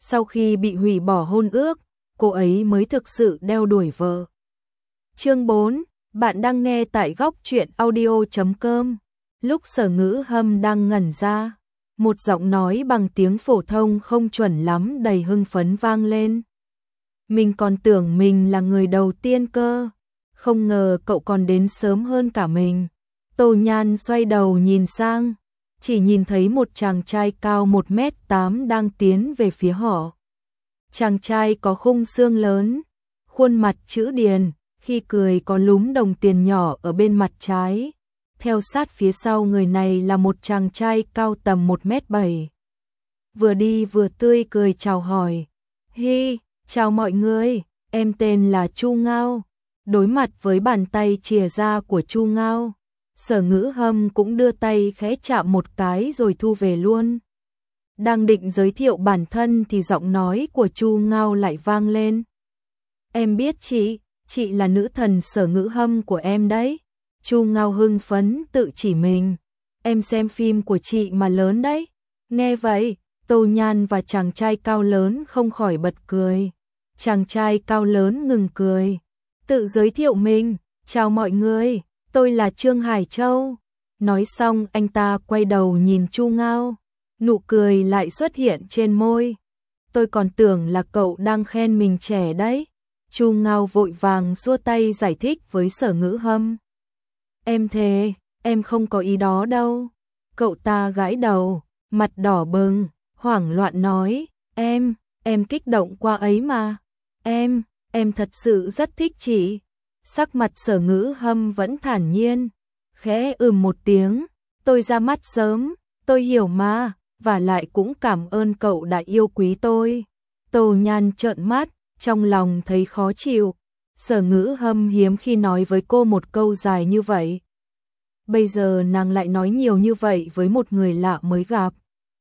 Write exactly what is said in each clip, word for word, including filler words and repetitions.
sau khi bị hủy bỏ hôn ước, cô ấy mới thực sự đeo đuổi vợ. Chương bốn, bạn đang nghe tại góc truyện audio chấm com. Lúc Sở Ngữ Hâm đang ngẩn ra, một giọng nói bằng tiếng phổ thông không chuẩn lắm đầy hưng phấn vang lên. Mình còn tưởng mình là người đầu tiên cơ, không ngờ cậu còn đến sớm hơn cả mình. Tô Nhan xoay đầu nhìn sang, chỉ nhìn thấy một chàng trai cao một mét tám đang tiến về phía họ. Chàng trai có khung xương lớn, khuôn mặt chữ điền, khi cười có lúm đồng tiền nhỏ ở bên mặt trái. Theo sát phía sau người này là một chàng trai cao tầm một mét bảy. Vừa đi vừa tươi cười chào hỏi. Hi, chào mọi người, em tên là Chu Ngao. Đối mặt với bàn tay chìa ra của Chu Ngao, Sở Ngữ Hâm cũng đưa tay khẽ chạm một cái rồi thu về luôn. Đang định giới thiệu bản thân thì giọng nói của Chu Ngao lại vang lên. Em biết chị, chị là nữ thần Sở Ngữ Hâm của em đấy. Chu Ngao hưng phấn tự chỉ mình. Em xem phim của chị mà lớn đấy. Nghe vậy, Tô Nhan và chàng trai cao lớn không khỏi bật cười. Chàng trai cao lớn ngừng cười, tự giới thiệu mình. Chào mọi người, tôi là Trương Hải Châu. Nói xong anh ta quay đầu nhìn Chu Ngao, nụ cười lại xuất hiện trên môi. Tôi còn tưởng là cậu đang khen mình trẻ đấy. Chu Ngao vội vàng xua tay giải thích với Sở Ngữ Hâm. Em thề, em không có ý đó đâu. Cậu ta gãi đầu, mặt đỏ bừng, hoảng loạn nói, em, em kích động qua ấy mà. Em, em thật sự rất thích chị. Sắc mặt Sở Ngữ Hâm vẫn thản nhiên, khẽ ừm một tiếng, tôi ra mắt sớm, tôi hiểu mà, và lại cũng cảm ơn cậu đã yêu quý tôi. Tô Nhan trợn mắt, trong lòng thấy khó chịu. Sở Ngữ Hâm hiếm khi nói với cô một câu dài như vậy. Bây giờ nàng lại nói nhiều như vậy với một người lạ mới gặp.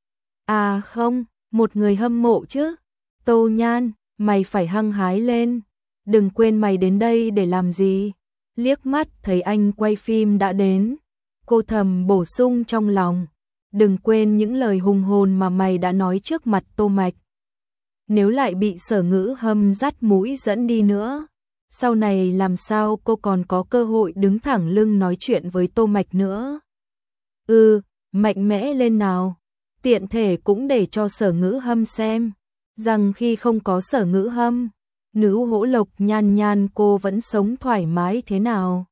À không, một người hâm mộ chứ. Tô Nhan, mày phải hăng hái lên. Đừng quên mày đến đây để làm gì. Liếc mắt thấy anh quay phim đã đến, cô thầm bổ sung trong lòng. Đừng quên những lời hùng hồn mà mày đã nói trước mặt Tô Mạch. Nếu lại bị Sở Ngữ Hâm dắt mũi dẫn đi nữa, sau này làm sao cô còn có cơ hội đứng thẳng lưng nói chuyện với Tô Mạch nữa. Ừ, mạnh mẽ lên nào. Tiện thể cũng để cho Sở Ngữ Hâm xem, rằng khi không có Sở Ngữ Hâm, nữ hỗ lộc Nhan Nhan cô vẫn sống thoải mái thế nào.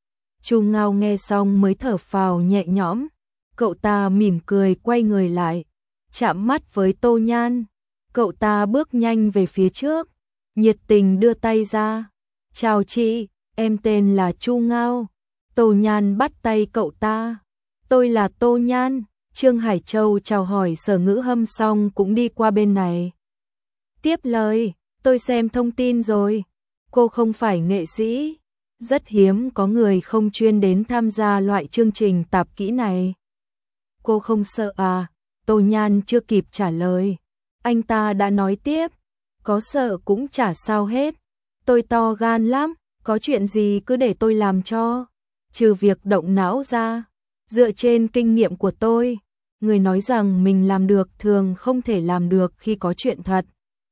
Chu Ngao nghe xong mới thở phào nhẹ nhõm. Cậu ta mỉm cười quay người lại, chạm mắt với Tô Nhan. Cậu ta bước nhanh về phía trước, nhiệt tình đưa tay ra. Chào chị, em tên là Chu Ngao. Tô Nhan bắt tay cậu ta. Tôi là Tô Nhan. Trương Hải Châu chào hỏi Sở Ngữ Hâm xong cũng đi qua bên này. Tiếp lời, tôi xem thông tin rồi. Cô không phải nghệ sĩ. Rất hiếm có người không chuyên đến tham gia loại chương trình tạp kỹ này. Cô không sợ à? Tô Nhan chưa kịp trả lời, anh ta đã nói tiếp. Có sợ cũng chả sao hết. Tôi to gan lắm, có chuyện gì cứ để tôi làm cho. Trừ việc động não ra, dựa trên kinh nghiệm của tôi, người nói rằng mình làm được thường không thể làm được khi có chuyện thật.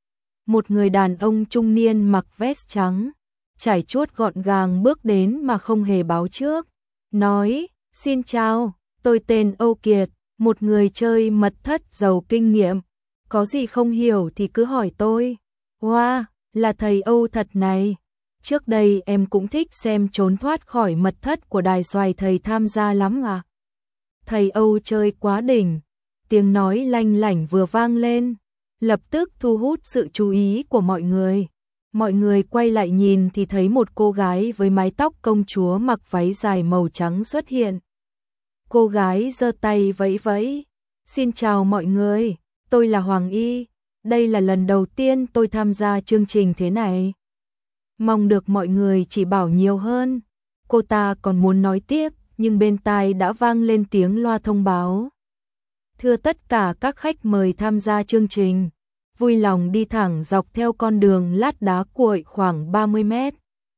Một người đàn ông trung niên mặc vest trắng, trải chuốt gọn gàng bước đến mà không hề báo trước. Nói, xin chào, tôi tên Âu Kiệt, một người chơi mật thất giàu kinh nghiệm. Có gì không hiểu thì cứ hỏi tôi. Wow, là thầy Âu thật này. Trước đây em cũng thích xem trốn thoát khỏi mật thất của Đài Xoài thầy tham gia lắm à. Thầy Âu chơi quá đỉnh. Tiếng nói lanh lảnh vừa vang lên, lập tức thu hút sự chú ý của mọi người. Mọi người quay lại nhìn thì thấy một cô gái với mái tóc công chúa mặc váy dài màu trắng xuất hiện. Cô gái giơ tay vẫy vẫy. Xin chào mọi người, tôi là Hoàng Y. Đây là lần đầu tiên tôi tham gia chương trình thế này. Mong được mọi người chỉ bảo nhiều hơn. Cô ta còn muốn nói tiếp, nhưng bên tai đã vang lên tiếng loa thông báo. Thưa tất cả các khách mời tham gia chương trình, vui lòng đi thẳng dọc theo con đường lát đá cuội khoảng ba mươi mét.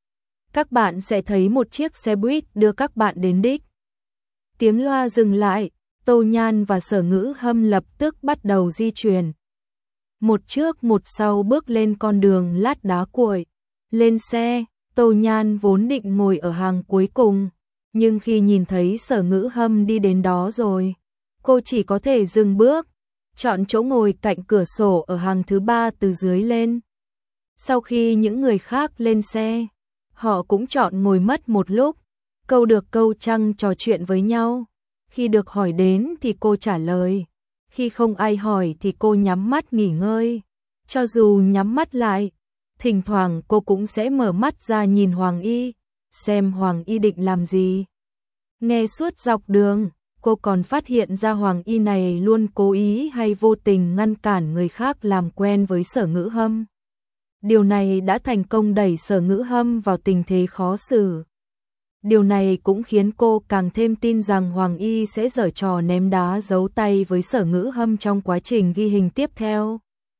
Các bạn sẽ thấy một chiếc xe buýt đưa các bạn đến đích. Tiếng loa dừng lại, Tô Nhan và Sở Ngữ Hâm lập tức bắt đầu di chuyển. một trước một sau bước lên con đường lát đá cuội. Lên xe, Tô Nhan vốn định ngồi ở hàng cuối cùng, nhưng khi nhìn thấy Sở Ngữ Hâm đi đến đó rồi, cô chỉ có thể dừng bước, chọn chỗ ngồi cạnh cửa sổ ở hàng thứ ba từ dưới lên. Sau khi những người khác lên xe, họ cũng chọn ngồi mất một lúc, câu được câu trăng trò chuyện với nhau. Khi được hỏi đến thì cô trả lời, khi không ai hỏi thì cô nhắm mắt nghỉ ngơi. Cho dù nhắm mắt lại, thỉnh thoảng cô cũng sẽ mở mắt ra nhìn Hoàng Y, xem Hoàng Y định làm gì. Nghe suốt dọc đường, cô còn phát hiện ra Hoàng Y này luôn cố ý hay vô tình ngăn cản người khác làm quen với Sở Ngữ Hâm. Điều này đã thành công đẩy Sở Ngữ Hâm vào tình thế khó xử. Điều này cũng khiến cô càng thêm tin rằng Hoàng Y sẽ giở trò ném đá giấu tay với Sở Ngữ Hâm trong quá trình ghi hình tiếp theo.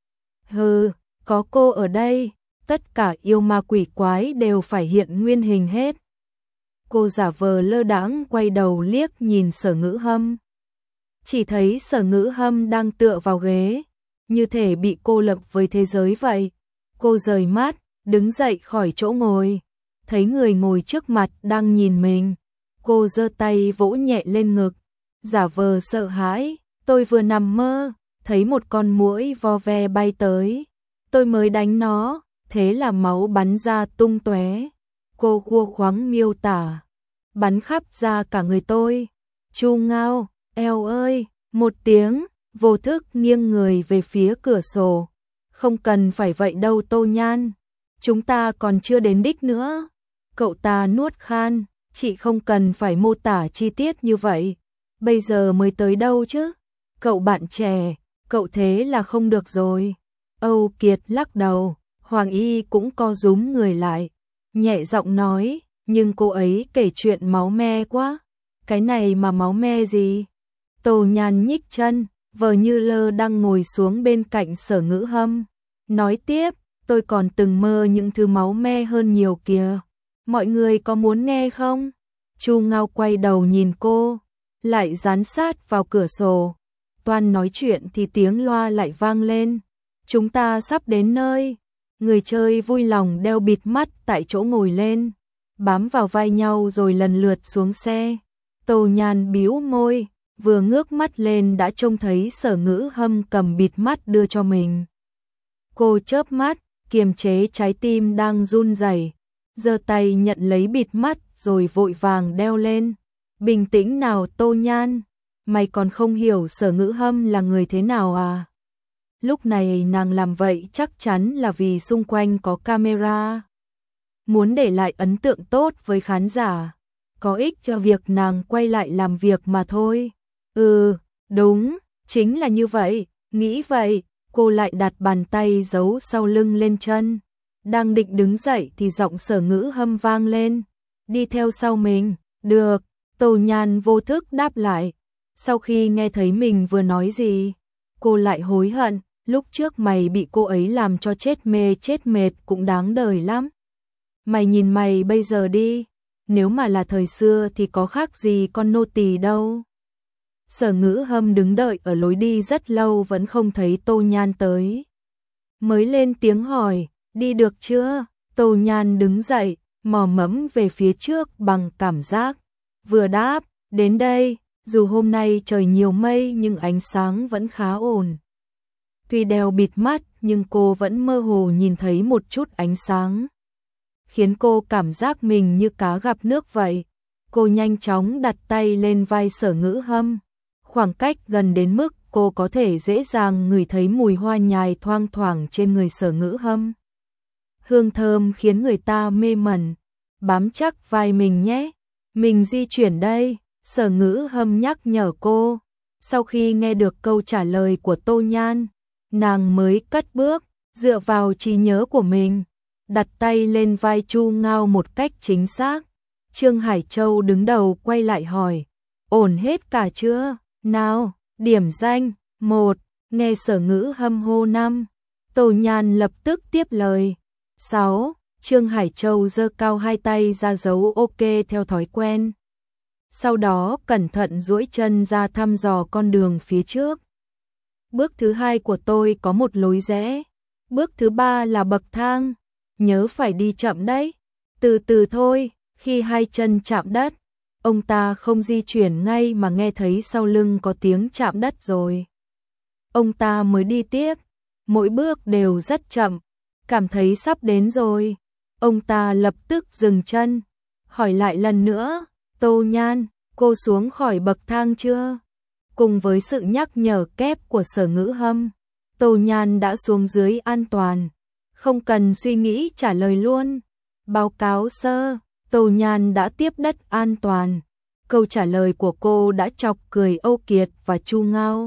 Hừ, có cô ở đây, tất cả yêu ma quỷ quái đều phải hiện nguyên hình hết. Cô giả vờ lơ đãng quay đầu liếc nhìn Sở Ngữ Hâm. Chỉ thấy Sở Ngữ Hâm đang tựa vào ghế, như thể bị cô lập với thế giới vậy. Cô rời mắt, đứng dậy khỏi chỗ ngồi, thấy người ngồi trước mặt đang nhìn mình. Cô giơ tay vỗ nhẹ lên ngực, giả vờ sợ hãi. Tôi vừa nằm mơ, thấy một con muỗi vo ve bay tới. Tôi mới đánh nó, thế là máu bắn ra tung tóe. Cô khua khoáng miêu tả, bắn khắp ra cả người tôi. Chu Ngao, eo ơi, một tiếng, vô thức nghiêng người về phía cửa sổ. Không cần phải vậy đâu Tô Nhan, chúng ta còn chưa đến đích nữa. Cậu ta nuốt khan, chị không cần phải mô tả chi tiết như vậy. Bây giờ mới tới đâu chứ? Cậu bạn trẻ, cậu thế là không được rồi. Âu Kiệt lắc đầu, Hoàng Y cũng co rúm người lại, nhẹ giọng nói, nhưng cô ấy kể chuyện máu me quá. Cái này mà máu me gì? Tô Nhan nhích chân, vờ như lơ đang ngồi xuống bên cạnh Sở Ngữ Hâm. Nói tiếp, tôi còn từng mơ những thứ máu me hơn nhiều kìa. Mọi người có muốn nghe không? Chu Ngao quay đầu nhìn cô, lại dán sát vào cửa sổ. Toan nói chuyện thì tiếng loa lại vang lên. Chúng ta sắp đến nơi. Người chơi vui lòng đeo bịt mắt tại chỗ ngồi lên, bám vào vai nhau rồi lần lượt xuống xe. Tô Nhan bĩu môi, vừa ngước mắt lên đã trông thấy Sở Ngữ Hâm cầm bịt mắt đưa cho mình. Cô chớp mắt, kiềm chế trái tim đang run rẩy, giơ tay nhận lấy bịt mắt rồi vội vàng đeo lên. Bình tĩnh nào Tô Nhan, mày còn không hiểu Sở Ngữ Hâm là người thế nào à? Lúc này nàng làm vậy chắc chắn là vì xung quanh có camera. Muốn để lại ấn tượng tốt với khán giả, có ích cho việc nàng quay lại làm việc mà thôi. Ừ, đúng, chính là như vậy, nghĩ vậy. Cô lại đặt bàn tay giấu sau lưng lên chân. Đang định đứng dậy thì giọng Sở Ngữ Hâm vang lên. Đi theo sau mình, được. Tô Nhan vô thức đáp lại. Sau khi nghe thấy mình vừa nói gì, cô lại hối hận. Lúc trước mày bị cô ấy làm cho chết mê chết mệt cũng đáng đời lắm. Mày nhìn mày bây giờ đi, nếu mà là thời xưa thì có khác gì con nô tỳ đâu. Sở Ngữ Hâm đứng đợi ở lối đi rất lâu vẫn không thấy Tô Nhan tới. Mới lên tiếng hỏi, đi được chưa? Tô Nhan đứng dậy, mò mẫm về phía trước bằng cảm giác. Vừa đáp, đến đây, dù hôm nay trời nhiều mây nhưng ánh sáng vẫn khá ổn. Tuy đeo bịt mắt nhưng cô vẫn mơ hồ nhìn thấy một chút ánh sáng, khiến cô cảm giác mình như cá gặp nước vậy. Cô nhanh chóng đặt tay lên vai Sở Ngữ Hâm, khoảng cách gần đến mức cô có thể dễ dàng ngửi thấy mùi hoa nhài thoang thoảng trên người Sở Ngữ Hâm. Hương thơm khiến người ta mê mẩn. Bám chắc vai mình nhé, mình di chuyển đây, Sở Ngữ Hâm nhắc nhở cô. Sau khi nghe được câu trả lời của Tô Nhan, nàng mới cất bước, dựa vào trí nhớ của mình, đặt tay lên vai Chu Ngao một cách chính xác. Trương Hải Châu đứng đầu quay lại hỏi, ổn hết cả chưa? Nào, điểm danh, một, nghe Sở Ngữ Hâm hô năm. Tô Nhan lập tức tiếp lời, sáu, Trương Hải Châu giơ cao hai tay ra dấu ok theo thói quen. Sau đó cẩn thận duỗi chân ra thăm dò con đường phía trước. Bước thứ hai của tôi có một lối rẽ. Bước thứ ba là bậc thang. Nhớ phải đi chậm đấy. Từ từ thôi, khi hai chân chạm đất, ông ta không di chuyển ngay mà nghe thấy sau lưng có tiếng chạm đất rồi. Ông ta mới đi tiếp, mỗi bước đều rất chậm, cảm thấy sắp đến rồi. Ông ta lập tức dừng chân, hỏi lại lần nữa, Tô Nhan, cô xuống khỏi bậc thang chưa? Cùng với sự nhắc nhở kép của Sở Ngữ Hâm, Tô Nhan đã xuống dưới an toàn, không cần suy nghĩ trả lời luôn. Báo cáo sơ, Tô Nhan đã tiếp đất an toàn. Câu trả lời của cô đã chọc cười Âu Kiệt và Chu Ngao.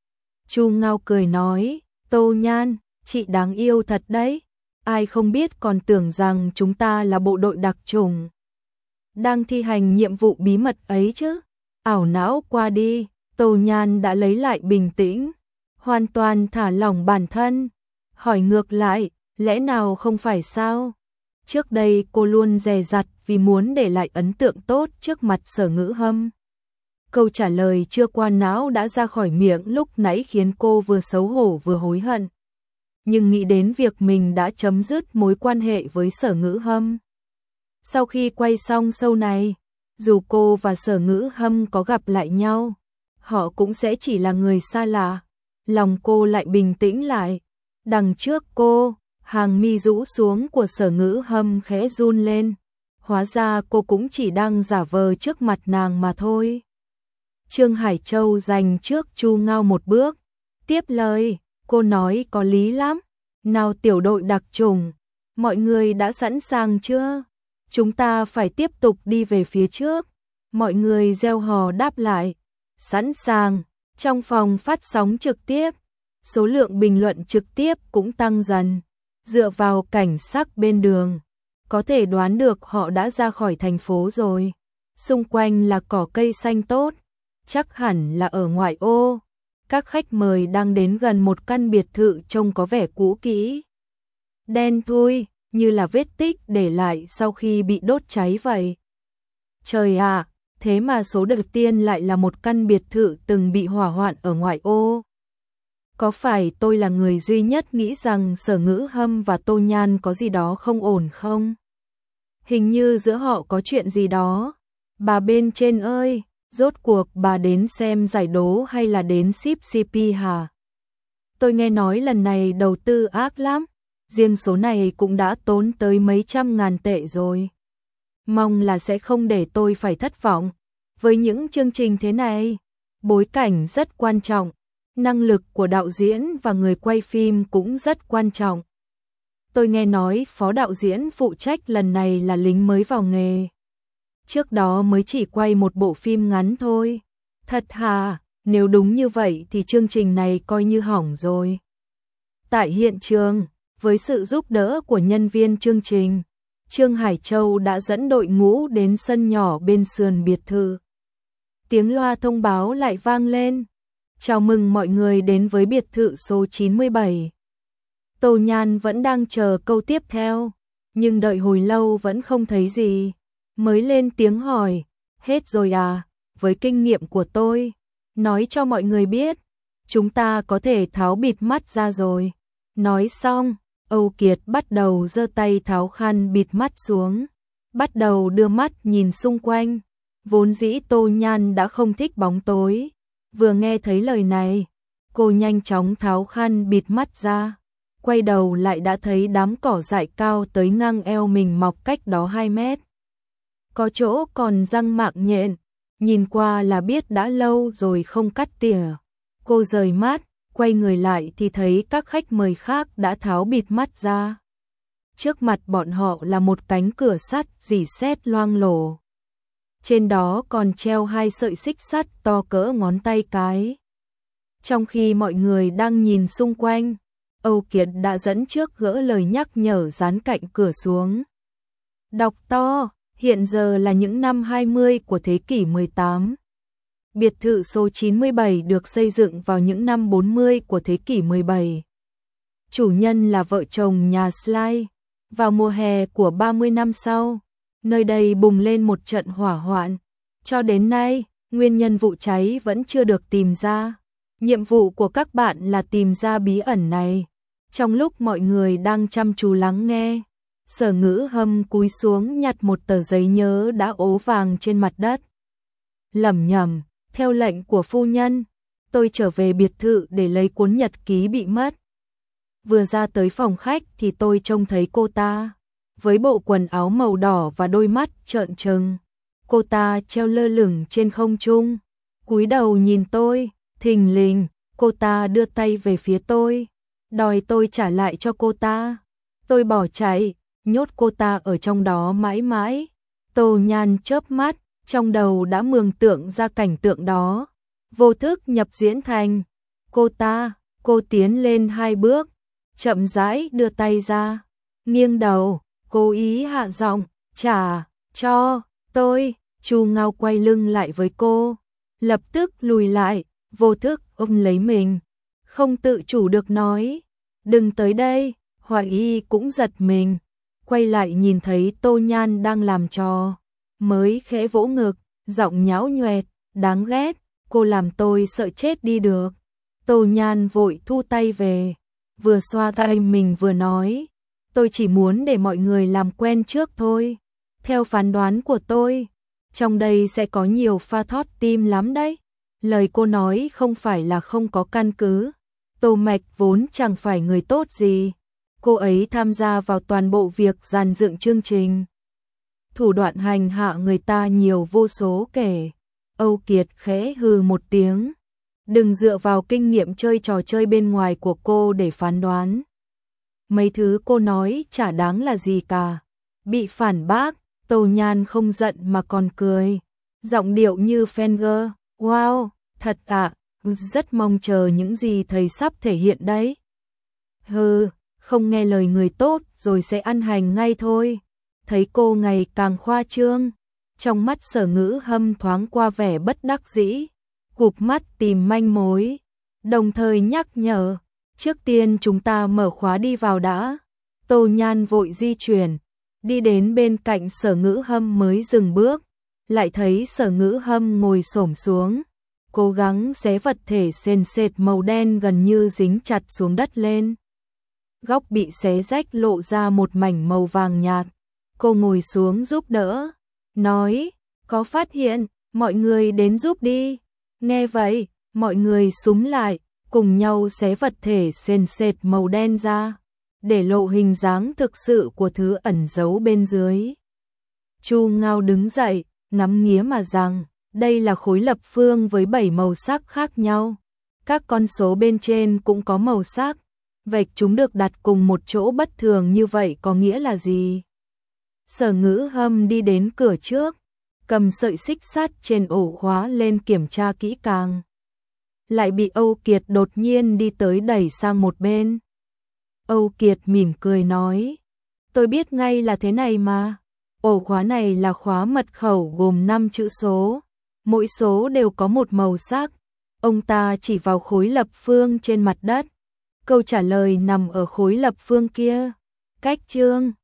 Chu Ngao cười nói, Tô Nhan, chị đáng yêu thật đấy. Ai không biết còn tưởng rằng chúng ta là bộ đội đặc chủng đang thi hành nhiệm vụ bí mật ấy chứ. Ảo não qua đi, Tô Nhan đã lấy lại bình tĩnh, hoàn toàn thả lỏng bản thân. Hỏi ngược lại, lẽ nào không phải sao? Trước đây cô luôn dè dặt vì muốn để lại ấn tượng tốt trước mặt Sở Ngữ Hâm. Câu trả lời chưa qua não đã ra khỏi miệng lúc nãy khiến cô vừa xấu hổ vừa hối hận. Nhưng nghĩ đến việc mình đã chấm dứt mối quan hệ với Sở Ngữ Hâm. Sau khi quay xong show này, dù cô và Sở Ngữ Hâm có gặp lại nhau, họ cũng sẽ chỉ là người xa lạ. Lòng cô lại bình tĩnh lại. Đằng trước cô, hàng mi rũ xuống của Sở Ngữ Hâm khẽ run lên. Hóa ra cô cũng chỉ đang giả vờ trước mặt nàng mà thôi. Trương Hải Châu giành trước Chu Ngao một bước. Tiếp lời, cô nói có lý lắm. Nào tiểu đội đặc chủng, mọi người đã sẵn sàng chưa? Chúng ta phải tiếp tục đi về phía trước. Mọi người reo hò đáp lại. Sẵn sàng. Trong phòng phát sóng trực tiếp, số lượng bình luận trực tiếp cũng tăng dần. Dựa vào cảnh sắc bên đường, có thể đoán được họ đã ra khỏi thành phố rồi. Xung quanh là cỏ cây xanh tốt, chắc hẳn là ở ngoại ô. Các khách mời đang đến gần một căn biệt thự trông có vẻ cũ kỹ, đen thui, như là vết tích để lại sau khi bị đốt cháy vậy. Trời ạ, thế mà số đầu tiên lại là một căn biệt thự từng bị hỏa hoạn ở ngoại ô. Có phải tôi là người duy nhất nghĩ rằng Sở Ngữ Hâm và Tô Nhan có gì đó không ổn không? Hình như giữa họ có chuyện gì đó. Bà bên trên ơi, rốt cuộc bà đến xem giải đố hay là đến ship xê pê hả? Tôi nghe nói lần này đầu tư ác lắm, riêng số này cũng đã tốn tới mấy trăm ngàn tệ rồi. Mong là sẽ không để tôi phải thất vọng. Với những chương trình thế này, bối cảnh rất quan trọng. Năng lực của đạo diễn và người quay phim cũng rất quan trọng. Tôi nghe nói phó đạo diễn phụ trách lần này là lính mới vào nghề. Trước đó mới chỉ quay một bộ phim ngắn thôi. Thật hả? Nếu đúng như vậy thì chương trình này coi như hỏng rồi. Tại hiện trường, với sự giúp đỡ của nhân viên chương trình, Trương Hải Châu đã dẫn đội ngũ đến sân nhỏ bên sườn biệt thự. Tiếng loa thông báo lại vang lên. Chào mừng mọi người đến với biệt thự số chín mươi bảy. Tô Nhan vẫn đang chờ câu tiếp theo, nhưng đợi hồi lâu vẫn không thấy gì. Mới lên tiếng hỏi, hết rồi à? Với kinh nghiệm của tôi, nói cho mọi người biết, chúng ta có thể tháo bịt mắt ra rồi. Nói xong, Âu Kiệt bắt đầu giơ tay tháo khăn bịt mắt xuống, bắt đầu đưa mắt nhìn xung quanh. Vốn dĩ Tô Nhan đã không thích bóng tối. Vừa nghe thấy lời này, cô nhanh chóng tháo khăn bịt mắt ra, quay đầu lại đã thấy đám cỏ dại cao tới ngang eo mình mọc cách đó hai mét. Có chỗ còn răng mạng nhện, nhìn qua là biết đã lâu rồi không cắt tỉa. Cô rời mắt, quay người lại thì thấy các khách mời khác đã tháo bịt mắt ra. Trước mặt bọn họ là một cánh cửa sắt rỉ sét loang lổ. Trên đó còn treo hai sợi xích sắt to cỡ ngón tay cái. Trong khi mọi người đang nhìn xung quanh, Âu Kiệt đã dẫn trước gỡ lời nhắc nhở dán cạnh cửa xuống. Đọc to, hiện giờ là những năm hai mươi của thế kỷ mười tám. Biệt thự số chín mươi bảy được xây dựng vào những năm bốn mươi của thế kỷ mười bảy. Chủ nhân là vợ chồng nhà Sly. Vào mùa hè của ba mươi năm sau, nơi đây bùng lên một trận hỏa hoạn. Cho đến nay, nguyên nhân vụ cháy vẫn chưa được tìm ra. Nhiệm vụ của các bạn là tìm ra bí ẩn này. Trong lúc mọi người đang chăm chú lắng nghe, Sở Ngữ Hâm cúi xuống nhặt một tờ giấy nhớ đã ố vàng trên mặt đất. Lẩm nhẩm, theo lệnh của phu nhân, tôi trở về biệt thự để lấy cuốn nhật ký bị mất. Vừa ra tới phòng khách thì tôi trông thấy cô ta, với bộ quần áo màu đỏ và đôi mắt trợn trừng. Cô ta treo lơ lửng trên không trung, cúi đầu nhìn tôi, thình lình, cô ta đưa tay về phía tôi, đòi tôi trả lại cho cô ta. Tôi bỏ chạy, nhốt cô ta ở trong đó mãi mãi. Tô Nhan chớp mắt, trong đầu đã mường tượng ra cảnh tượng đó, vô thức nhập diễn thành cô ta. Cô tiến lên hai bước, chậm rãi đưa tay ra, nghiêng đầu, cố ý hạ giọng, trả cho tôi. Chu Ngao quay lưng lại với cô, lập tức lùi lại, vô thức ôm lấy mình, không tự chủ được nói, đừng tới đây. Hoài Y cũng giật mình, quay lại nhìn thấy Tô Nhan đang làm trò, mới khẽ vỗ ngực, giọng nhão nhoẹt, đáng ghét, cô làm tôi sợ chết đi được. Tô Nhan vội thu tay về, vừa xoa tay mình vừa nói, tôi chỉ muốn để mọi người làm quen trước thôi. Theo phán đoán của tôi, trong đây sẽ có nhiều pha thót tim lắm đấy. Lời cô nói không phải là không có căn cứ. Tô Mạch vốn chẳng phải người tốt gì. Cô ấy tham gia vào toàn bộ việc dàn dựng chương trình. Thủ đoạn hành hạ người ta nhiều vô số kể. Âu Kiệt khẽ hừ một tiếng. Đừng dựa vào kinh nghiệm chơi trò chơi bên ngoài của cô để phán đoán. Mấy thứ cô nói chả đáng là gì cả. Bị phản bác, Tô Nhan không giận mà còn cười. Giọng điệu như Fenger, wow, thật ạ, à, rất mong chờ những gì thầy sắp thể hiện đấy. Hừ, không nghe lời người tốt rồi sẽ ăn hành ngay thôi. Thấy cô ngày càng khoa trương, trong mắt Sở Ngữ Hâm thoáng qua vẻ bất đắc dĩ, cụp mắt tìm manh mối, đồng thời nhắc nhở, trước tiên chúng ta mở khóa đi vào đã. Tô Nhan vội di chuyển, đi đến bên cạnh Sở Ngữ Hâm mới dừng bước, lại thấy Sở Ngữ Hâm ngồi xổm xuống, cố gắng xé vật thể sền sệt màu đen gần như dính chặt xuống đất lên. Góc bị xé rách lộ ra một mảnh màu vàng nhạt. Cô ngồi xuống giúp đỡ, nói, có phát hiện, mọi người đến giúp đi. Nghe vậy, mọi người xúm lại, cùng nhau xé vật thể sền sệt màu đen ra, để lộ hình dáng thực sự của thứ ẩn giấu bên dưới. Chu Ngao đứng dậy, ngắm nghía mà rằng, đây là khối lập phương với bảy màu sắc khác nhau. Các con số bên trên cũng có màu sắc. Vậy chúng được đặt cùng một chỗ bất thường như vậy có nghĩa là gì? Sở Ngữ Hâm đi đến cửa trước, cầm sợi xích sắt trên ổ khóa lên kiểm tra kỹ càng. Lại bị Âu Kiệt đột nhiên đi tới đẩy sang một bên. Âu Kiệt mỉm cười nói, tôi biết ngay là thế này mà. Ổ khóa này là khóa mật khẩu gồm năm chữ số, mỗi số đều có một màu sắc. Ông ta chỉ vào khối lập phương trên mặt đất. Câu trả lời nằm ở khối lập phương kia. Cách chương